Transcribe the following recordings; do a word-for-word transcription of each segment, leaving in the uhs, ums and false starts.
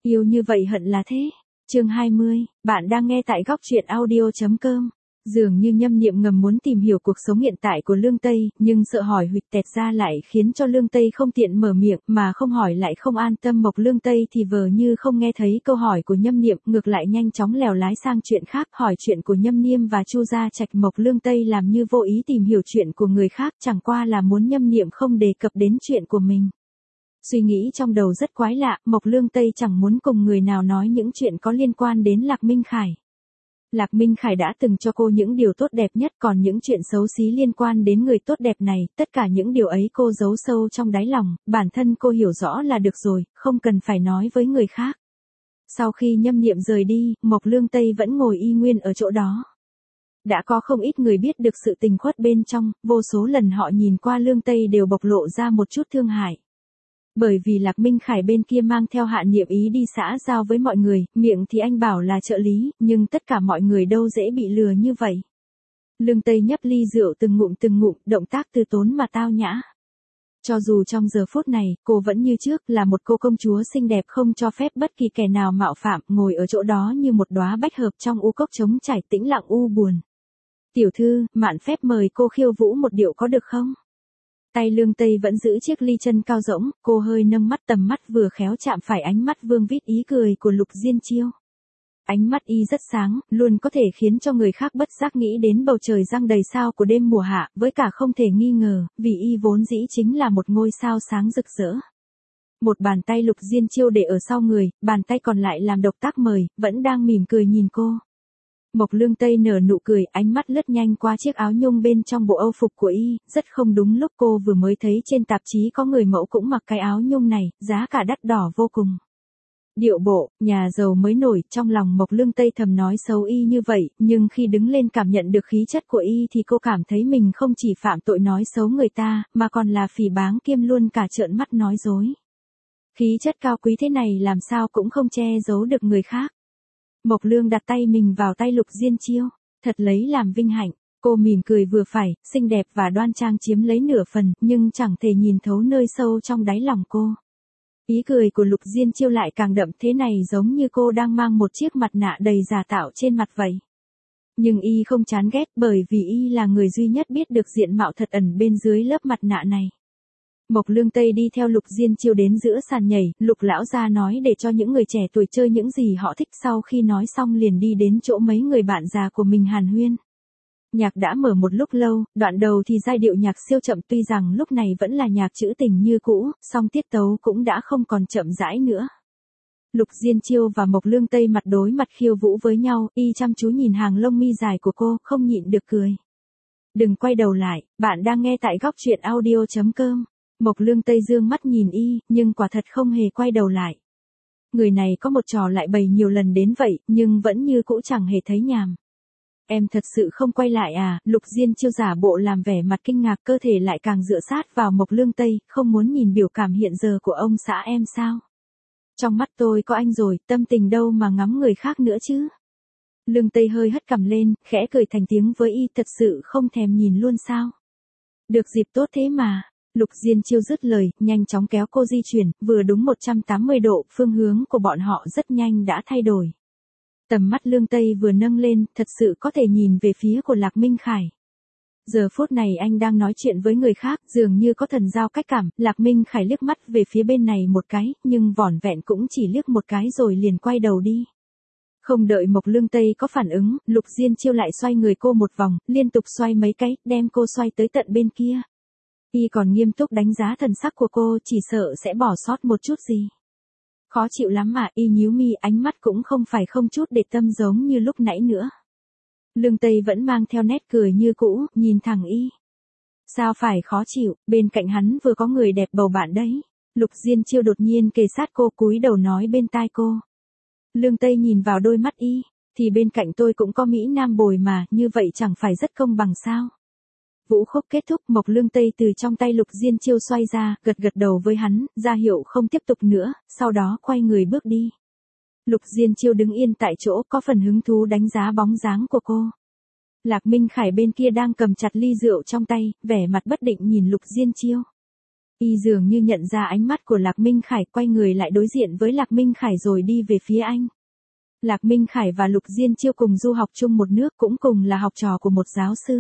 Yêu như vậy hận là thế. Chương hai mươi, bạn đang nghe tại góc truyện audio.com. Dường như Nhâm Niệm ngầm muốn tìm hiểu cuộc sống hiện tại của Lương Tây, nhưng sợ hỏi huỵch tẹt ra lại khiến cho Lương Tây không tiện mở miệng, mà không hỏi lại không an tâm. Mộc Lương Tây thì vờ như không nghe thấy câu hỏi của Nhâm Niệm, ngược lại nhanh chóng lèo lái sang chuyện khác, hỏi chuyện của Nhâm Niêm và Chu Gia Trạch. Mộc Lương Tây làm như vô ý tìm hiểu chuyện của người khác, chẳng qua là muốn Nhâm Niệm không đề cập đến chuyện của mình. Suy nghĩ trong đầu rất quái lạ, Mộc Lương Tây chẳng muốn cùng người nào nói những chuyện có liên quan đến Lạc Minh Khải. Lạc Minh Khải đã từng cho cô những điều tốt đẹp nhất, còn những chuyện xấu xí liên quan đến người tốt đẹp này, tất cả những điều ấy cô giấu sâu trong đáy lòng, bản thân cô hiểu rõ là được rồi, không cần phải nói với người khác. Sau khi Nhâm Niệm rời đi, Mộc Lương Tây vẫn ngồi y nguyên ở chỗ đó. Đã có không ít người biết được sự tình khuất bên trong, vô số lần họ nhìn qua Lương Tây đều bộc lộ ra một chút thương hại. Bởi vì Lạc Minh Khải bên kia mang theo Hạ Niệm ý đi xã giao với mọi người, miệng thì anh bảo là trợ lý, nhưng tất cả mọi người đâu dễ bị lừa như vậy. Lương Tây nhấp ly rượu từng ngụm từng ngụm, động tác từ tốn mà tao nhã. Cho dù trong giờ phút này, cô vẫn như trước là một cô công chúa xinh đẹp không cho phép bất kỳ kẻ nào mạo phạm, ngồi ở chỗ đó như một đóa bách hợp trong u cốc trống trải tĩnh lặng u buồn. Tiểu thư, mạn phép mời cô khiêu vũ một điệu có được không? Tay Lương Tây vẫn giữ chiếc ly chân cao rỗng, cô hơi nâng mắt, tầm mắt vừa khéo chạm phải ánh mắt vương vít ý cười của Lục Diên Chiêu. Ánh mắt y rất sáng, luôn có thể khiến cho người khác bất giác nghĩ đến bầu trời giăng đầy sao của đêm mùa hạ, với cả không thể nghi ngờ, vì y vốn dĩ chính là một ngôi sao sáng rực rỡ. Một bàn tay Lục Diên Chiêu để ở sau người, bàn tay còn lại làm động tác mời, vẫn đang mỉm cười nhìn cô. Mộc Lương Tây nở nụ cười, ánh mắt lướt nhanh qua chiếc áo nhung bên trong bộ âu phục của y, rất không đúng lúc cô vừa mới thấy trên tạp chí có người mẫu cũng mặc cái áo nhung này, giá cả đắt đỏ vô cùng. Điệu bộ, nhà giàu mới nổi, trong lòng Mộc Lương Tây thầm nói xấu y như vậy, nhưng khi đứng lên cảm nhận được khí chất của y thì cô cảm thấy mình không chỉ phạm tội nói xấu người ta, mà còn là phỉ báng kiêm luôn cả trợn mắt nói dối. Khí chất cao quý thế này làm sao cũng không che giấu được người khác. Mộc Lương đặt tay mình vào tay Lục Diên Chiêu, thật lấy làm vinh hạnh, cô mỉm cười vừa phải, xinh đẹp và đoan trang chiếm lấy nửa phần, nhưng chẳng thể nhìn thấu nơi sâu trong đáy lòng cô. Ý cười của Lục Diên Chiêu lại càng đậm, thế này giống như cô đang mang một chiếc mặt nạ đầy giả tạo trên mặt vậy. Nhưng y không chán ghét, bởi vì y là người duy nhất biết được diện mạo thật ẩn bên dưới lớp mặt nạ này. Mộc Lương Tây đi theo Lục Diên Chiêu đến giữa sàn nhảy, Lục lão gia nói để cho những người trẻ tuổi chơi những gì họ thích, sau khi nói xong liền đi đến chỗ mấy người bạn già của mình hàn huyên. Nhạc đã mở một lúc lâu, đoạn đầu thì giai điệu nhạc siêu chậm, tuy rằng lúc này vẫn là nhạc trữ tình như cũ, song tiết tấu cũng đã không còn chậm rãi nữa. Lục Diên Chiêu và Mộc Lương Tây mặt đối mặt khiêu vũ với nhau, y chăm chú nhìn hàng lông mi dài của cô, không nhịn được cười. Đừng quay đầu lại, bạn đang nghe tại góc truyện audio.com. Mộc Lương Tây dương mắt nhìn y, nhưng quả thật không hề quay đầu lại. Người này có một trò lại bày nhiều lần đến vậy, nhưng vẫn như cũ chẳng hề thấy nhàm. Em thật sự không quay lại à? Lục Diên Chiêu giả bộ làm vẻ mặt kinh ngạc, cơ thể lại càng dựa sát vào Mộc Lương Tây, không muốn nhìn biểu cảm hiện giờ của ông xã em sao? Trong mắt tôi có anh rồi, tâm tình đâu mà ngắm người khác nữa chứ? Lương Tây hơi hất cằm lên, khẽ cười thành tiếng với y, thật sự không thèm nhìn luôn sao? Được dịp tốt thế mà. Lục Diên Chiêu dứt lời, nhanh chóng kéo cô di chuyển, vừa đúng một trăm tám mươi độ, phương hướng của bọn họ rất nhanh đã thay đổi. Tầm mắt Lương Tây vừa nâng lên, thật sự có thể nhìn về phía của Lạc Minh Khải. Giờ phút này anh đang nói chuyện với người khác, dường như có thần giao cách cảm, Lạc Minh Khải liếc mắt về phía bên này một cái, nhưng vỏn vẹn cũng chỉ liếc một cái rồi liền quay đầu đi. Không đợi Mộc Lương Tây có phản ứng, Lục Diên Chiêu lại xoay người cô một vòng, liên tục xoay mấy cái, đem cô xoay tới tận bên kia. Y còn nghiêm túc đánh giá thần sắc của cô, chỉ sợ sẽ bỏ sót một chút gì. Khó chịu lắm mà, y nhíu mi, ánh mắt cũng không phải không chút để tâm giống như lúc nãy nữa. Lương Tây vẫn mang theo nét cười như cũ, nhìn thẳng y. Sao phải khó chịu, bên cạnh hắn vừa có người đẹp bầu bạn đấy. Lục Diên Chiêu đột nhiên kề sát cô, cúi đầu nói bên tai cô. Lương Tây nhìn vào đôi mắt y, thì bên cạnh tôi cũng có Mỹ Nam bồi mà, như vậy chẳng phải rất công bằng sao? Vũ khúc kết thúc, Mộc Lương Tây từ trong tay Lục Diên Chiêu xoay ra, gật gật đầu với hắn, ra hiệu không tiếp tục nữa, sau đó quay người bước đi. Lục Diên Chiêu đứng yên tại chỗ, có phần hứng thú đánh giá bóng dáng của cô. Lạc Minh Khải bên kia đang cầm chặt ly rượu trong tay, vẻ mặt bất định nhìn Lục Diên Chiêu. Y dường như nhận ra ánh mắt của Lạc Minh Khải, quay người lại đối diện với Lạc Minh Khải rồi đi về phía anh. Lạc Minh Khải và Lục Diên Chiêu cùng du học chung một nước, cũng cùng là học trò của một giáo sư.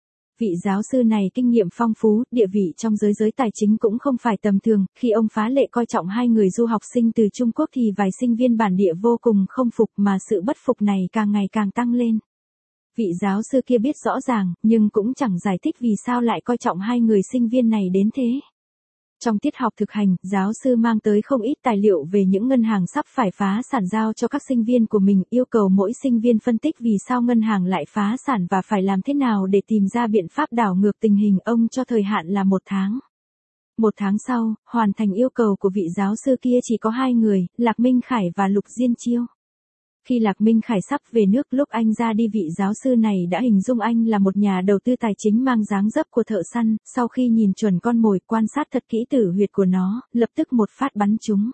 Vị giáo sư này kinh nghiệm phong phú, địa vị trong giới giới tài chính cũng không phải tầm thường, khi ông phá lệ coi trọng hai người du học sinh từ Trung Quốc thì vài sinh viên bản địa vô cùng không phục, mà sự bất phục này càng ngày càng tăng lên. Vị giáo sư kia biết rõ ràng, nhưng cũng chẳng giải thích vì sao lại coi trọng hai người sinh viên này đến thế. Trong tiết học thực hành, giáo sư mang tới không ít tài liệu về những ngân hàng sắp phải phá sản giao cho các sinh viên của mình, yêu cầu mỗi sinh viên phân tích vì sao ngân hàng lại phá sản và phải làm thế nào để tìm ra biện pháp đảo ngược tình hình. Ông cho thời hạn là một tháng. Một tháng sau, hoàn thành yêu cầu của vị giáo sư kia chỉ có hai người, Lạc Minh Khải và Lục Diên Chiêu. Khi Lạc Minh Khải sắp về nước, lúc anh ra đi, vị giáo sư này đã hình dung anh là một nhà đầu tư tài chính mang dáng dấp của thợ săn, sau khi nhìn chuẩn con mồi, quan sát thật kỹ tử huyệt của nó, lập tức một phát bắn trúng.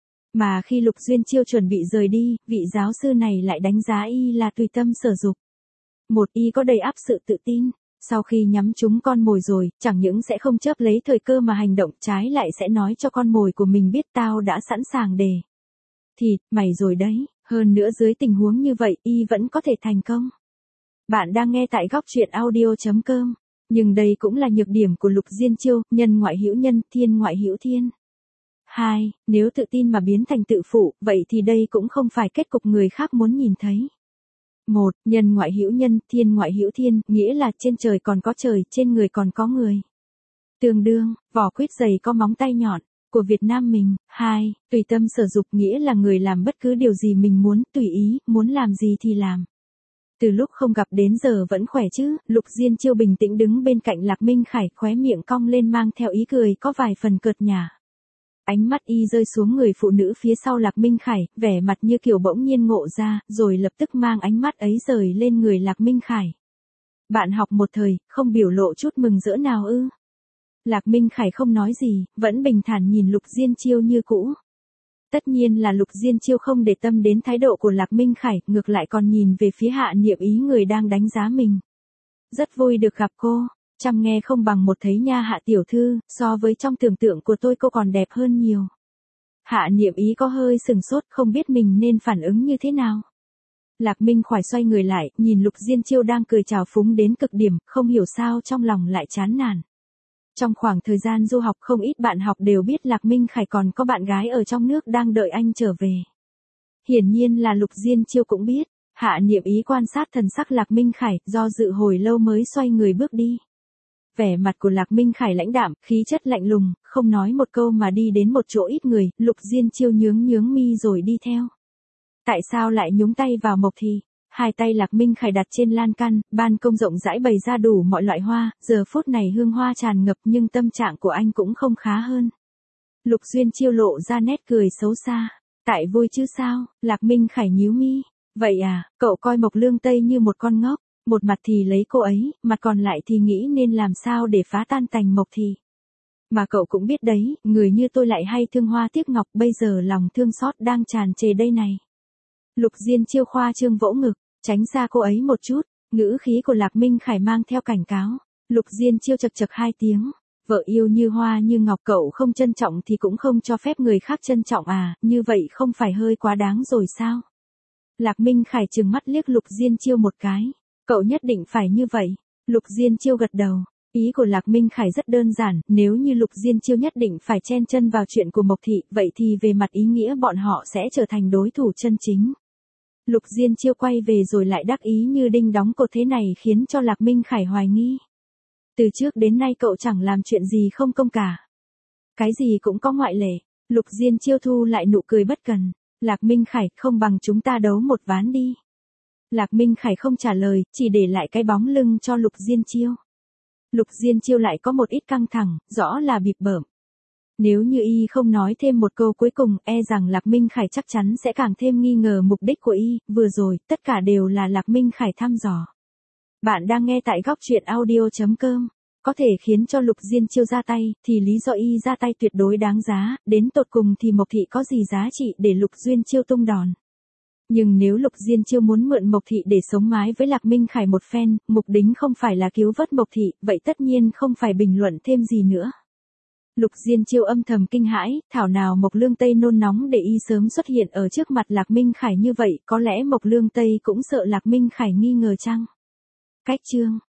Mà khi Lục Duyên Chiêu chuẩn bị rời đi, vị giáo sư này lại đánh giá y là tùy tâm sở dục. Một, y có đầy ắp sự tự tin. Sau khi nhắm trúng con mồi rồi, chẳng những sẽ không chớp lấy thời cơ mà hành động, trái lại sẽ nói cho con mồi của mình biết tao đã sẵn sàng để. Thì, mày rồi đấy. Hơn nữa dưới tình huống như vậy, y vẫn có thể thành công. Bạn đang nghe tại góc truyện audio chấm com. Nhưng đây cũng là nhược điểm của Lục Diên Chiêu, nhân ngoại hữu nhân, thiên ngoại hữu thiên. Hai, nếu tự tin mà biến thành tự phụ, vậy thì đây cũng không phải kết cục người khác muốn nhìn thấy. Một, nhân ngoại hữu nhân, thiên ngoại hữu thiên, nghĩa là trên trời còn có trời, trên người còn có người. Tương đương, vỏ quýt dày có móng tay nhọn. Của Việt Nam mình. Hai, tùy tâm sở dục nghĩa là người làm bất cứ điều gì mình muốn, tùy ý, muốn làm gì thì làm. Từ lúc không gặp đến giờ vẫn khỏe chứ? Lục Diên Chiêu bình tĩnh đứng bên cạnh Lạc Minh Khải, khóe miệng cong lên mang theo ý cười có vài phần cợt nhả. Ánh mắt y rơi xuống người phụ nữ phía sau Lạc Minh Khải, vẻ mặt như kiểu bỗng nhiên ngộ ra, rồi lập tức mang ánh mắt ấy rời lên người Lạc Minh Khải. Bạn học một thời, không biểu lộ chút mừng rỡ nào ư? Lạc Minh Khải không nói gì, vẫn bình thản nhìn Lục Diên Chiêu như cũ. Tất nhiên là Lục Diên Chiêu không để tâm đến thái độ của Lạc Minh Khải, ngược lại còn nhìn về phía Hạ Niệm Ý, người đang đánh giá mình. Rất vui được gặp cô, chăm nghe không bằng một thấy nha Hạ tiểu thư, so với trong tưởng tượng của tôi cô còn đẹp hơn nhiều. Hạ Niệm Ý có hơi sừng sốt, không biết mình nên phản ứng như thế nào. Lạc Minh Khải xoay người lại, nhìn Lục Diên Chiêu đang cười trào phúng đến cực điểm, không hiểu sao trong lòng lại chán nản. Trong khoảng thời gian du học, không ít bạn học đều biết Lạc Minh Khải còn có bạn gái ở trong nước đang đợi anh trở về. Hiển nhiên là Lục Diên Chiêu cũng biết. Hạ Niệm Ý quan sát thần sắc Lạc Minh Khải, do dự hồi lâu mới xoay người bước đi. Vẻ mặt của Lạc Minh Khải lãnh đạm, khí chất lạnh lùng, không nói một câu mà đi đến một chỗ ít người. Lục Diên Chiêu nhướng nhướng mi rồi đi theo. Tại sao lại nhúng tay vào Mộc Thị? Hai tay Lạc Minh Khải đặt trên lan can, ban công rộng rãi bày ra đủ mọi loại hoa, giờ phút này hương hoa tràn ngập nhưng tâm trạng của anh cũng không khá hơn. Lục Duyên Chiêu lộ ra nét cười xấu xa. Tại vui chứ sao? Lạc Minh Khải nhíu mi. Vậy à, cậu coi Mộc Lương Tây như một con ngốc, một mặt thì lấy cô ấy, mặt còn lại thì nghĩ nên làm sao để phá tan tành Mộc Thị. Mà cậu cũng biết đấy, người như tôi lại hay thương hoa tiếc ngọc, bây giờ lòng thương xót đang tràn trề đây này. Lục Diên Chiêu khoa trương vỗ ngực, tránh xa cô ấy một chút, ngữ khí của Lạc Minh Khải mang theo cảnh cáo. Lục Diên Chiêu chật chật hai tiếng, vợ yêu như hoa như ngọc, cậu không trân trọng thì cũng không cho phép người khác trân trọng à, như vậy không phải hơi quá đáng rồi sao? Lạc Minh Khải trừng mắt liếc Lục Diên Chiêu một cái, cậu nhất định phải như vậy. Lục Diên Chiêu gật đầu. Ý của Lạc Minh Khải rất đơn giản, nếu như Lục Diên Chiêu nhất định phải chen chân vào chuyện của Mộc Thị, vậy thì về mặt ý nghĩa bọn họ sẽ trở thành đối thủ chân chính. Lục Diên Chiêu quay về rồi lại đắc ý như đinh đóng cột, thế này khiến cho Lạc Minh Khải hoài nghi. Từ trước đến nay cậu chẳng làm chuyện gì không công cả. Cái gì cũng có ngoại lệ. Lục Diên Chiêu thu lại nụ cười bất cần. Lạc Minh Khải, không bằng chúng ta đấu một ván đi. Lạc Minh Khải không trả lời, chỉ để lại cái bóng lưng cho Lục Diên Chiêu. Lục Diên Chiêu lại có một ít căng thẳng, rõ là bịp bợm. Nếu như y không nói thêm một câu cuối cùng, e rằng Lạc Minh Khải chắc chắn sẽ càng thêm nghi ngờ mục đích của y, vừa rồi, tất cả đều là Lạc Minh Khải thăm dò. Bạn đang nghe tại góc truyện audio chấm com. Có thể khiến cho Lục Diên Chiêu ra tay, thì lý do y ra tay tuyệt đối đáng giá, đến tột cùng thì Mộc Thị có gì giá trị để Lục Diên Chiêu tung đòn. Nhưng nếu Lục Diên Chiêu muốn mượn Mộc Thị để sống mái với Lạc Minh Khải một phen, mục đích không phải là cứu vớt Mộc Thị, vậy tất nhiên không phải bình luận thêm gì nữa. Lục Diên Chiêu âm thầm kinh hãi, thảo nào Mộc Lương Tây nôn nóng để y sớm xuất hiện ở trước mặt Lạc Minh Khải như vậy, có lẽ Mộc Lương Tây cũng sợ Lạc Minh Khải nghi ngờ chăng? Cách chương